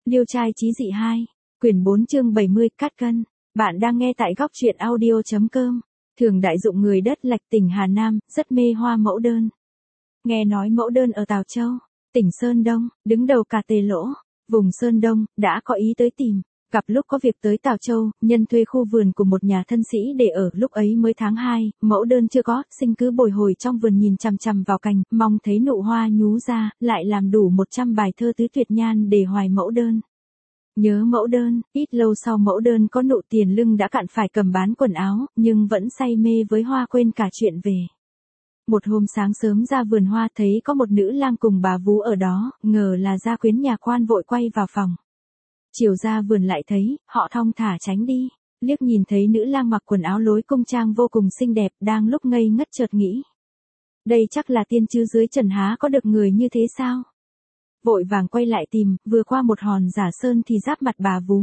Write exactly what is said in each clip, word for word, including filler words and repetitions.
Liêu trai chí dị hai, quyển bốn chương bảy mươi, cắt cân. Bạn đang nghe tại góc truyện audio.com. Thường đại dụng người đất Lạch tỉnh Hà Nam, rất mê hoa mẫu đơn. Nghe nói mẫu đơn ở Tào Châu, tỉnh Sơn Đông, đứng đầu cả Tề Lỗ, vùng Sơn Đông, đã có ý tới tìm. Gặp lúc có việc tới Tào Châu, nhân thuê khu vườn của một nhà thân sĩ để ở, lúc ấy mới tháng hai, mẫu đơn chưa có, Sinh cứ bồi hồi trong vườn nhìn chằm chằm vào cành, mong thấy nụ hoa nhú ra, lại làm đủ một trăm bài thơ tứ tuyệt nhan để hoài mẫu đơn. Nhớ mẫu đơn, ít lâu sau mẫu đơn có nụ tiền lưng đã cạn phải cầm bán quần áo, nhưng vẫn say mê với hoa quên cả chuyện về. Một hôm sáng sớm ra vườn hoa thấy có một nữ lang cùng bà vú ở đó, ngờ là gia quyến nhà quan vội quay vào phòng. Chiều ra vườn lại thấy, họ thong thả tránh đi, liếc nhìn thấy nữ lang mặc quần áo lối cung trang vô cùng xinh đẹp, đang lúc ngây ngất chợt nghĩ. Đây chắc là tiên chứ dưới trần há có được người như thế sao? Vội vàng quay lại tìm, vừa qua một hòn giả sơn thì giáp mặt bà vú.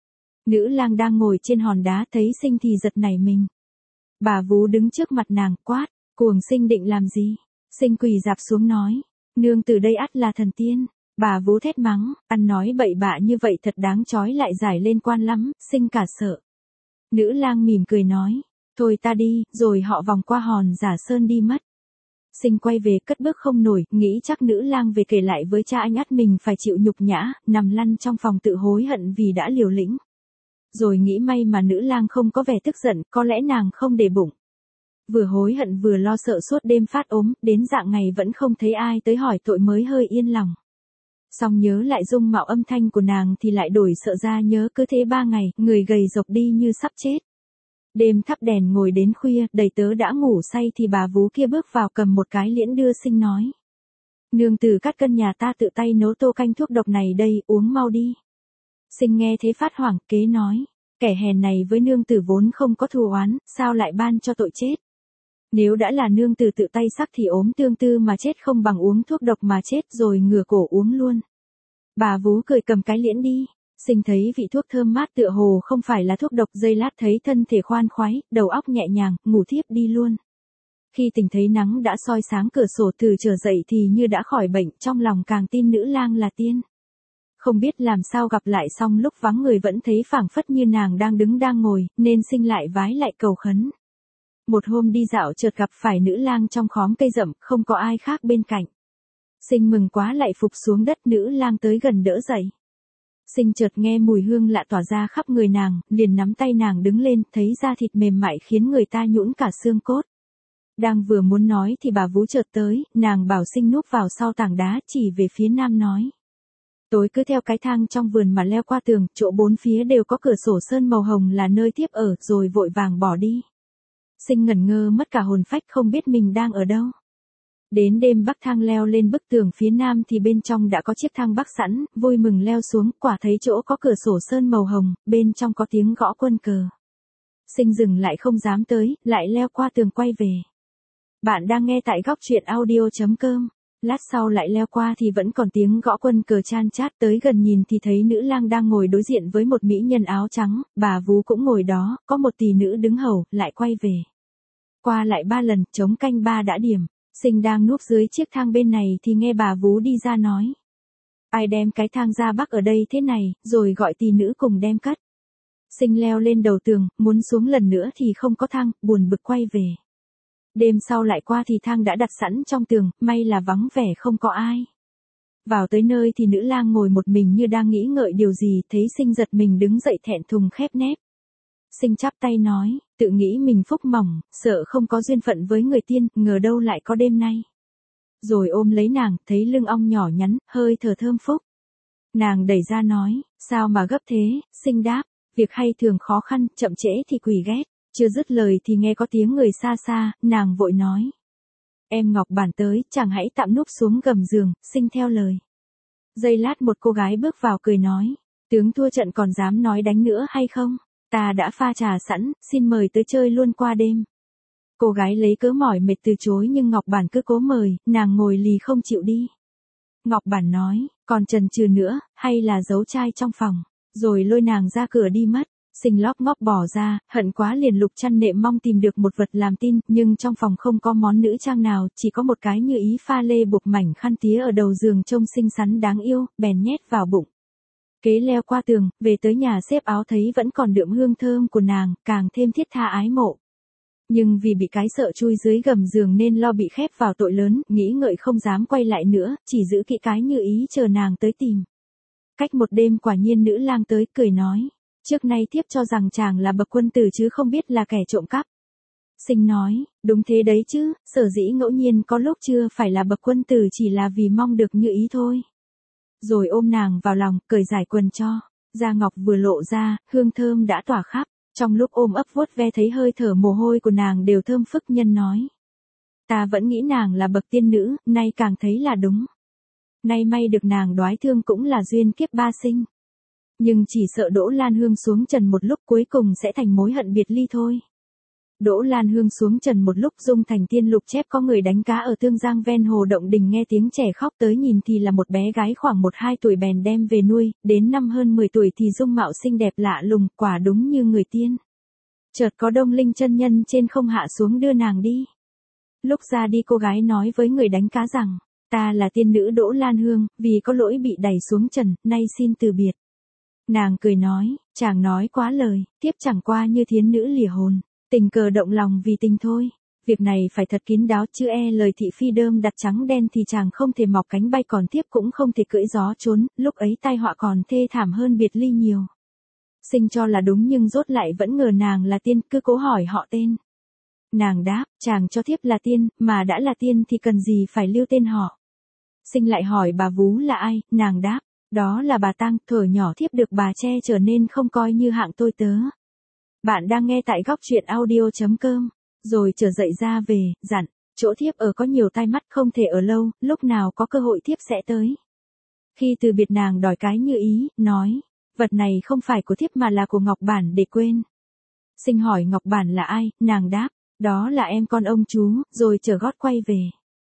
Nữ lang đang ngồi trên hòn đá thấy Sinh thì giật nảy mình. Bà vú đứng trước mặt nàng, quát, cuồng Sinh định làm gì? Sinh quỳ rạp xuống nói, nương từ đây ắt là thần tiên. Bà vú thét mắng, ăn nói bậy bạ như vậy thật đáng chói lại giải lên quan lắm, Sinh cả sợ. Nữ lang mỉm cười nói, thôi ta đi, rồi họ vòng qua hòn giả sơn đi mất. Sinh quay về cất bước không nổi, nghĩ chắc nữ lang về kể lại với cha anh ắt mình phải chịu nhục nhã, nằm lăn trong phòng tự hối hận vì đã liều lĩnh. Rồi nghĩ may mà nữ lang không có vẻ tức giận, có lẽ nàng không để bụng. Vừa hối hận vừa lo sợ suốt đêm phát ốm, đến dạng ngày vẫn không thấy ai tới hỏi tội mới hơi yên lòng. Xong nhớ lại dung mạo âm thanh của nàng thì lại đổi sợ ra, nhớ cứ thế ba ngày, người gầy rộc đi như sắp chết. Đêm thắp đèn ngồi đến khuya, đầy tớ đã ngủ say thì bà vú kia bước vào cầm một cái liễn đưa Sinh nói. Nương tử cắt cân nhà ta tự tay nấu tô canh thuốc độc này đây, uống mau đi. Sinh nghe thế phát hoảng, kế nói, kẻ hèn này với nương tử vốn không có thù oán, sao lại ban cho tội chết. Nếu đã là nương tử tự tay sắc thì ốm tương tư mà chết không bằng uống thuốc độc mà chết, rồi ngửa cổ uống luôn. Bà vú cười cầm cái liễn đi. Sinh thấy vị thuốc thơm mát tựa hồ không phải là thuốc độc, giây lát thấy thân thể khoan khoái, đầu óc nhẹ nhàng, ngủ thiếp đi luôn. Khi tỉnh thấy nắng đã soi sáng cửa sổ từ trở dậy thì như đã khỏi bệnh, trong lòng càng tin nữ lang là tiên. Không biết làm sao gặp lại, xong lúc vắng người vẫn thấy phảng phất như nàng đang đứng đang ngồi, nên Sinh lại vái lại cầu khấn. Một hôm đi dạo chợt gặp phải nữ lang trong khóm cây rậm, không có ai khác bên cạnh. Sinh mừng quá lại phục xuống đất, nữ lang tới gần đỡ dậy. Sinh chợt nghe mùi hương lạ tỏa ra khắp người nàng, liền nắm tay nàng đứng lên, thấy da thịt mềm mại khiến người ta nhũn cả xương cốt. Đang vừa muốn nói thì bà vú chợt tới, nàng bảo Sinh núp vào sau tảng đá, chỉ về phía nam nói. Tối cứ theo cái thang trong vườn mà leo qua tường, chỗ bốn phía đều có cửa sổ sơn màu hồng là nơi thiếp ở, rồi vội vàng bỏ đi. Sinh ngẩn ngơ mất cả hồn phách, không biết mình đang ở đâu. Đến đêm bắc thang leo lên bức tường phía nam thì bên trong đã có chiếc thang bắc sẵn, vui mừng leo xuống, quả thấy chỗ có cửa sổ sơn màu hồng, bên trong có tiếng gõ quân cờ. Sinh dừng lại không dám tới, lại leo qua tường quay về. Bạn đang nghe tại góc truyện audio.com. Lát sau lại leo qua thì vẫn còn tiếng gõ quân cờ chan chát, tới gần nhìn thì thấy nữ lang đang ngồi đối diện với một mỹ nhân áo trắng, bà vú cũng ngồi đó, có một tỳ nữ đứng hầu, lại quay về. Qua lại ba lần, trống canh ba đã điểm. Sinh đang núp dưới chiếc thang bên này thì nghe bà vú đi ra nói. Ai đem cái thang ra bắc ở đây thế này, rồi gọi tỳ nữ cùng đem cất. Sinh leo lên đầu tường, muốn xuống lần nữa thì không có thang, buồn bực quay về. Đêm sau lại qua thì thang đã đặt sẵn trong tường, may là vắng vẻ không có ai. Vào tới nơi thì nữ lang ngồi một mình như đang nghĩ ngợi điều gì, thấy Sinh giật mình đứng dậy thẹn thùng khép nép. Sinh chắp tay nói, tự nghĩ mình phúc mỏng, sợ không có duyên phận với người tiên, ngờ đâu lại có đêm nay. Rồi ôm lấy nàng, thấy lưng ong nhỏ nhắn, hơi thở thơm phúc. Nàng đẩy ra nói, sao mà gấp thế? Sinh đáp, việc hay thường khó khăn, chậm trễ thì quỷ ghét. Chưa dứt lời thì nghe có tiếng người xa xa, nàng vội nói. Em Ngọc Bản tới, chàng hãy tạm núp xuống gầm giường. Sinh theo lời. Giây lát một cô gái bước vào cười nói, tướng thua trận còn dám nói đánh nữa hay không? Ta đã pha trà sẵn, xin mời tới chơi luôn qua đêm. Cô gái lấy cớ mỏi mệt từ chối nhưng Ngọc Bản cứ cố mời, nàng ngồi lì không chịu đi. Ngọc Bản nói, còn chần chừ nữa, hay là giấu trai trong phòng, rồi lôi nàng ra cửa đi mất. Sinh lóp ngóp bỏ ra, hận quá liền lục chăn nệm mong tìm được một vật làm tin, nhưng trong phòng không có món nữ trang nào, chỉ có một cái như ý pha lê buộc mảnh khăn tía ở đầu giường trông xinh xắn đáng yêu, bèn nhét vào bụng. Kế leo qua tường, về tới nhà xếp áo thấy vẫn còn đượm hương thơm của nàng, càng thêm thiết tha ái mộ. Nhưng vì bị cái sợ chui dưới gầm giường nên lo bị khép vào tội lớn, nghĩ ngợi không dám quay lại nữa, chỉ giữ kỹ cái như ý chờ nàng tới tìm. Cách một đêm quả nhiên nữ lang tới, cười nói. Trước nay thiếp cho rằng chàng là bậc quân tử chứ không biết là kẻ trộm cắp. Sinh nói, đúng thế đấy chứ, sở dĩ ngẫu nhiên có lúc chưa phải là bậc quân tử chỉ là vì mong được như ý thôi. Rồi ôm nàng vào lòng, cởi giải quần cho. Da ngọc vừa lộ ra, hương thơm đã tỏa khắp. Trong lúc ôm ấp vuốt ve thấy hơi thở mồ hôi của nàng đều thơm phức, nhân nói. Ta vẫn nghĩ nàng là bậc tiên nữ, nay càng thấy là đúng. Nay may được nàng đoái thương cũng là duyên kiếp ba sinh. Nhưng chỉ sợ Đỗ Lan Hương xuống trần một lúc cuối cùng sẽ thành mối hận biệt ly thôi. Đỗ Lan Hương xuống trần một lúc dung thành tiên lục chép có người đánh cá ở Tương Giang ven hồ Động Đình nghe tiếng trẻ khóc tới nhìn thì là một bé gái khoảng một hai tuổi bèn đem về nuôi, đến năm hơn mười tuổi thì dung mạo xinh đẹp lạ lùng, quả đúng như người tiên. Chợt có Đông Linh chân nhân trên không hạ xuống đưa nàng đi. Lúc ra đi cô gái nói với người đánh cá rằng, ta là tiên nữ Đỗ Lan Hương, vì có lỗi bị đẩy xuống trần, nay xin từ biệt. Nàng cười nói, chàng nói quá lời, tiếp chẳng qua như thiến nữ lìa hồn. Tình cờ động lòng vì tình thôi, việc này phải thật kín đáo chứ e lời thị phi đơm đặt trắng đen thì chàng không thể mọc cánh bay còn tiếp cũng không thể cưỡi gió trốn, lúc ấy tai họa còn thê thảm hơn biệt ly nhiều. Sinh cho là đúng nhưng rốt lại vẫn ngờ nàng là tiên, cứ cố hỏi họ tên. Nàng đáp, chàng cho thiếp là tiên, mà đã là tiên thì cần gì phải lưu tên họ. Sinh lại hỏi bà vú là ai, nàng đáp, đó là bà Tang, thuở nhỏ thiếp được bà che chở nên không coi như hạng tôi tớ. Bạn đang nghe tại góc truyện audio.com, rồi trở dậy ra về, dặn, chỗ thiếp ở có nhiều tai mắt không thể ở lâu, lúc nào có cơ hội thiếp sẽ tới. Khi từ biệt nàng đòi cái như ý, nói, vật này không phải của thiếp mà là của Ngọc Bản để quên. Sinh hỏi Ngọc Bản là ai, nàng đáp, đó là em con ông chú, rồi trở gót quay về.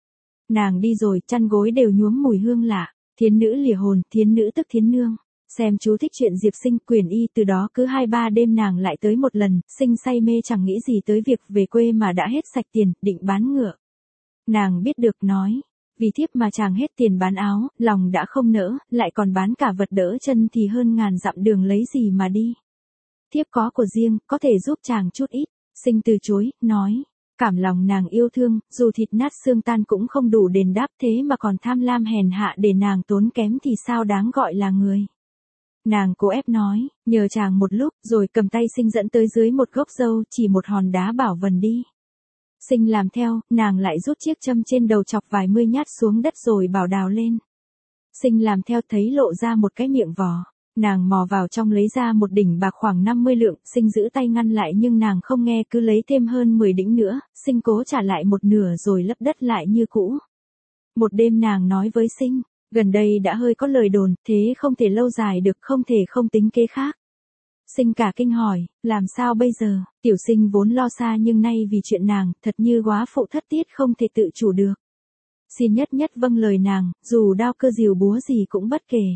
Nàng đi rồi, chăn gối đều nhuốm mùi hương lạ, thiến nữ lìa hồn, thiến nữ tức thiến nương. Xem chú thích chuyện Diệp Sinh, quyền y, từ đó cứ hai ba đêm nàng lại tới một lần, Sinh say mê chẳng nghĩ gì tới việc về quê mà đã hết sạch tiền, định bán ngựa. Nàng biết được nói, vì thiếp mà chàng hết tiền bán áo, lòng đã không nỡ, lại còn bán cả vật đỡ chân thì hơn ngàn dặm đường lấy gì mà đi. Thiếp có của riêng, có thể giúp chàng chút ít. Sinh từ chối, nói, cảm lòng nàng yêu thương, dù thịt nát xương tan cũng không đủ đền đáp thế mà còn tham lam hèn hạ để nàng tốn kém thì sao đáng gọi là người. Nàng cố ép nói, nhờ chàng một lúc, rồi cầm tay Sinh dẫn tới dưới một gốc dâu, chỉ một hòn đá bảo vần đi. Sinh làm theo, nàng lại rút chiếc châm trên đầu chọc vài mươi nhát xuống đất rồi bảo đào lên. Sinh làm theo thấy lộ ra một cái miệng vò, nàng mò vào trong lấy ra một đỉnh bạc khoảng năm mươi lượng, Sinh giữ tay ngăn lại nhưng nàng không nghe cứ lấy thêm hơn mười đĩnh nữa, Sinh cố trả lại một nửa rồi lấp đất lại như cũ. Một đêm nàng nói với Sinh, gần đây đã hơi có lời đồn, thế không thể lâu dài được, không thể không tính kế khác. Sinh cả kinh hỏi, làm sao bây giờ, tiểu Sinh vốn lo xa nhưng nay vì chuyện nàng, thật như góa phụ thất tiết không thể tự chủ được. Xin nhất nhất vâng lời nàng, dù đao cơ diều búa gì cũng bất kể.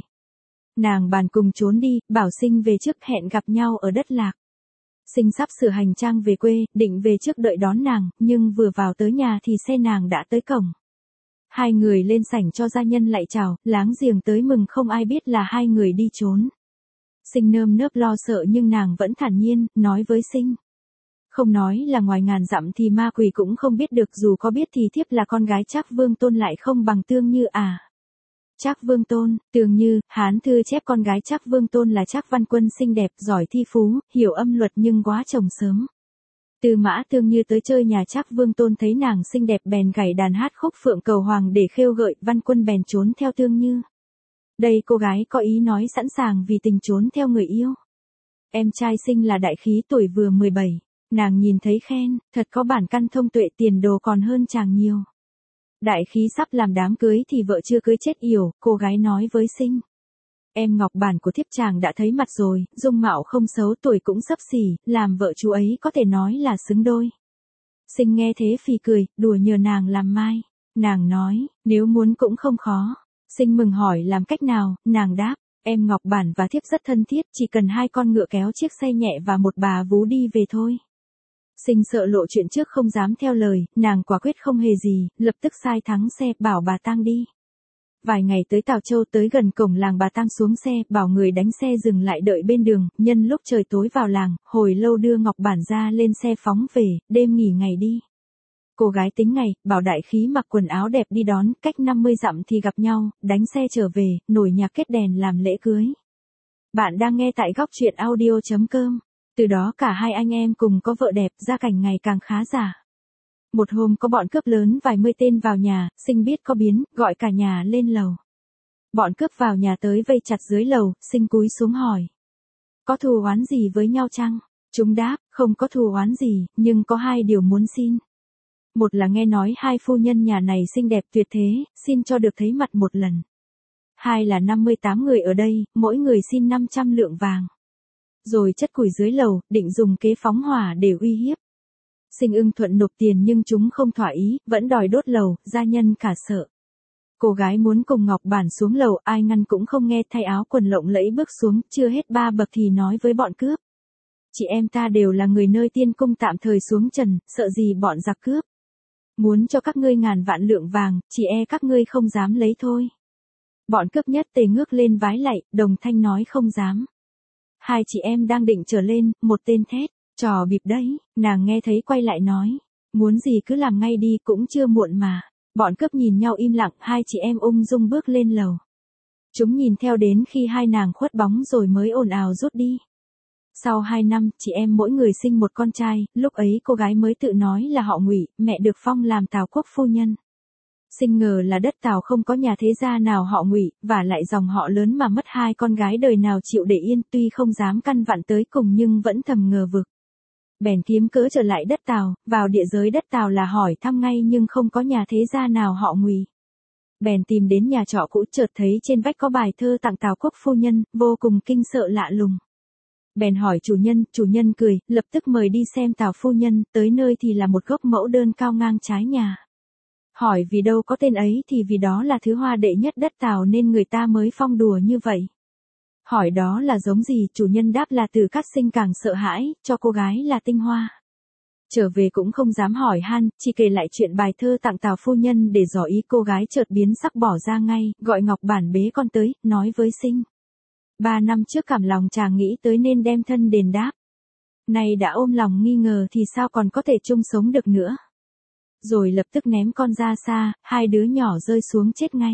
Nàng bàn cùng trốn đi, bảo Sinh về trước hẹn gặp nhau ở đất Lạc. Sinh sắp sửa hành trang về quê, định về trước đợi đón nàng, nhưng vừa vào tới nhà thì xe nàng đã tới cổng. Hai người lên sảnh cho gia nhân lại chào, láng giềng tới mừng không ai biết là hai người đi trốn. Sinh nơm nớp lo sợ nhưng nàng vẫn thản nhiên, nói với Sinh. Không nói là ngoài ngàn dặm thì ma quỷ cũng không biết được, dù có biết thì thiếp là con gái Trác Vương Tôn lại không bằng Tương Như à. Trác Vương Tôn, Tương Như, Hán thư chép con gái Trác Vương Tôn là Trác Văn Quân xinh đẹp, giỏi thi phú, hiểu âm luật nhưng quá chồng sớm. Tư Mã Tương Như tới chơi nhà Trác Vương Tôn thấy nàng xinh đẹp bèn gảy đàn hát khúc phượng cầu hoàng để khêu gợi, Văn Quân bèn trốn theo Tương Như. Đây cô gái có ý nói sẵn sàng vì tình trốn theo người yêu. Em trai Sinh là đại khí tuổi vừa mười bảy, nàng nhìn thấy khen, thật có bản căn thông tuệ, tiền đồ còn hơn chàng nhiều. Đại khí sắp làm đám cưới thì vợ chưa cưới chết yểu, cô gái nói với Sinh. Em Ngọc Bản của thiếp chàng đã thấy mặt rồi, dung mạo không xấu, tuổi cũng xấp xỉ, làm vợ chú ấy có thể nói là xứng đôi. Sinh nghe thế phì cười, đùa nhờ nàng làm mai. Nàng nói, nếu muốn cũng không khó. Sinh mừng hỏi làm cách nào, nàng đáp, em Ngọc Bản và thiếp rất thân thiết, chỉ cần hai con ngựa kéo chiếc xe nhẹ và một bà vú đi về thôi. Sinh sợ lộ chuyện trước không dám theo lời, nàng quả quyết không hề gì, lập tức sai thắng xe, bảo bà Tang đi. Vài ngày tới Tào Châu, tới gần cổng làng bà Tang xuống xe, bảo người đánh xe dừng lại đợi bên đường, nhân lúc trời tối vào làng, hồi lâu đưa Ngọc Bản ra lên xe phóng về, đêm nghỉ ngày đi. Cô gái tính ngày, bảo đại khí mặc quần áo đẹp đi đón, cách năm mươi dặm thì gặp nhau, đánh xe trở về, nổi nhạc kết đèn làm lễ cưới. Bạn đang nghe tại góc truyện audio chấm com. Từ đó cả hai anh em cùng có vợ đẹp, gia cảnh ngày càng khá giả. Một hôm có bọn cướp lớn vài mươi tên vào nhà, Sinh biết có biến, gọi cả nhà lên lầu. Bọn cướp vào nhà tới vây chặt dưới lầu, Sinh cúi xuống hỏi. Có thù oán gì với nhau chăng? Chúng đáp, không có thù oán gì, nhưng có hai điều muốn xin. Một là nghe nói hai phu nhân nhà này xinh đẹp tuyệt thế, xin cho được thấy mặt một lần. Hai là năm mươi tám người ở đây, mỗi người xin năm trăm lượng vàng. Rồi chất củi dưới lầu, định dùng kế phóng hỏa để uy hiếp. Sinh ưng thuận nộp tiền nhưng chúng không thỏa ý, vẫn đòi đốt lầu, gia nhân cả sợ. Cô gái muốn cùng Ngọc Bản xuống lầu, ai ngăn cũng không nghe, thay áo quần lộng lẫy bước xuống, chưa hết ba bậc thì nói với bọn cướp. Chị em ta đều là người nơi tiên cung tạm thời xuống trần, sợ gì bọn giặc cướp. Muốn cho các ngươi ngàn vạn lượng vàng, chỉ e các ngươi không dám lấy thôi. Bọn cướp nhất tề ngước lên vái lạy, đồng thanh nói không dám. Hai chị em đang định trở lên, một tên thét, trò bịp đấy, nàng nghe thấy quay lại nói. Muốn gì cứ làm ngay đi, cũng chưa muộn mà. Bọn cướp nhìn nhau im lặng, hai chị em ung dung bước lên lầu. Chúng nhìn theo đến khi hai nàng khuất bóng rồi mới ồn ào rút đi. Sau hai năm, chị em mỗi người sinh một con trai, lúc ấy cô gái mới tự nói là họ Ngụy, mẹ được phong làm Tào quốc phu nhân. Sinh ngờ là đất Tào không có nhà thế gia nào họ Ngụy, và lại dòng họ lớn mà mất hai con gái đời nào chịu để yên, tuy không dám căn vặn tới cùng nhưng vẫn thầm ngờ vực. Bèn kiếm cớ trở lại đất Tào, vào địa giới đất Tào là hỏi thăm ngay nhưng không có nhà thế gia nào họ Ngụy. Bèn tìm đến nhà trọ cũ, chợt thấy trên vách có bài thơ tặng Tào quốc phu nhân, vô cùng kinh sợ lạ lùng. Bèn hỏi chủ nhân, chủ nhân cười, lập tức mời đi xem Tào phu nhân, tới nơi thì là một gốc mẫu đơn cao ngang trái nhà. Hỏi vì đâu có tên ấy thì vì đó là thứ hoa đệ nhất đất Tào nên người ta mới phong đùa như vậy. Hỏi đó là giống gì, chủ nhân đáp là Từ Cát Sinh càng sợ hãi, cho cô gái là tinh hoa. Trở về cũng không dám hỏi han, chỉ kể lại chuyện bài thơ tặng Tào phu nhân để dò ý. Cô gái chợt biến sắc bỏ ra ngay, gọi Ngọc Bản bế con tới, nói với Sinh. Ba năm trước cảm lòng chàng nghĩ tới nên đem thân đền đáp. Nay đã ôm lòng nghi ngờ thì sao còn có thể chung sống được nữa. Rồi lập tức ném con ra xa, hai đứa nhỏ rơi xuống chết ngay.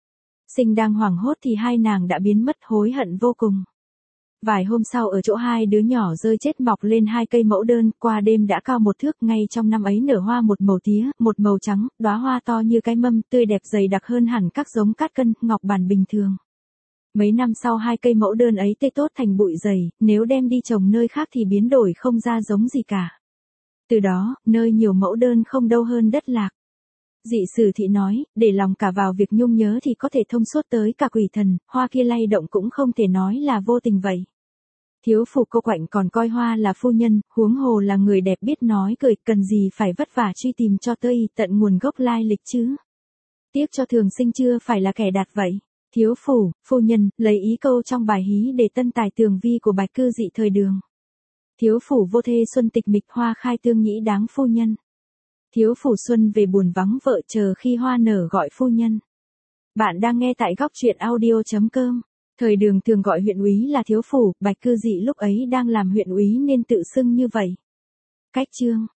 Sinh đang hoảng hốt thì hai nàng đã biến mất, hối hận vô cùng. Vài hôm sau ở chỗ hai đứa nhỏ rơi chết mọc lên hai cây mẫu đơn, qua đêm đã cao một thước, ngay trong năm ấy nở hoa một màu tía, một màu trắng, đóa hoa to như cái mâm, tươi đẹp dày đặc hơn hẳn các giống cát cân, Ngọc Bản bình thường. Mấy năm sau hai cây mẫu đơn ấy tê tốt thành bụi dày, nếu đem đi trồng nơi khác thì biến đổi không ra giống gì cả. Từ đó, nơi nhiều mẫu đơn không đâu hơn đất Lạc. Dị sử thị nói, để lòng cả vào việc nhung nhớ thì có thể thông suốt tới cả quỷ thần, hoa kia lay động cũng không thể nói là vô tình vậy. Thiếu phủ cô quạnh còn coi hoa là phu nhân, huống hồ là người đẹp biết nói cười, cần gì phải vất vả truy tìm cho tới tận nguồn gốc lai lịch chứ. Tiếc cho Thường Sinh chưa phải là kẻ đạt vậy. Thiếu phủ, phu nhân, lấy ý câu trong bài hí để tân tài tường vi của bạch cư dị thời Đường. Thiếu phủ vô thê xuân tịch mịch, hoa khai tương nhĩ đáng phu nhân. Thiếu phủ xuân về buồn vắng vợ, chờ khi hoa nở gọi phu nhân. Bạn đang nghe tại góc truyện audio chấm com. Thời Đường thường gọi huyện úy là thiếu phủ, bạch cư dị lúc ấy đang làm huyện úy nên tự xưng như vậy. Cách chương,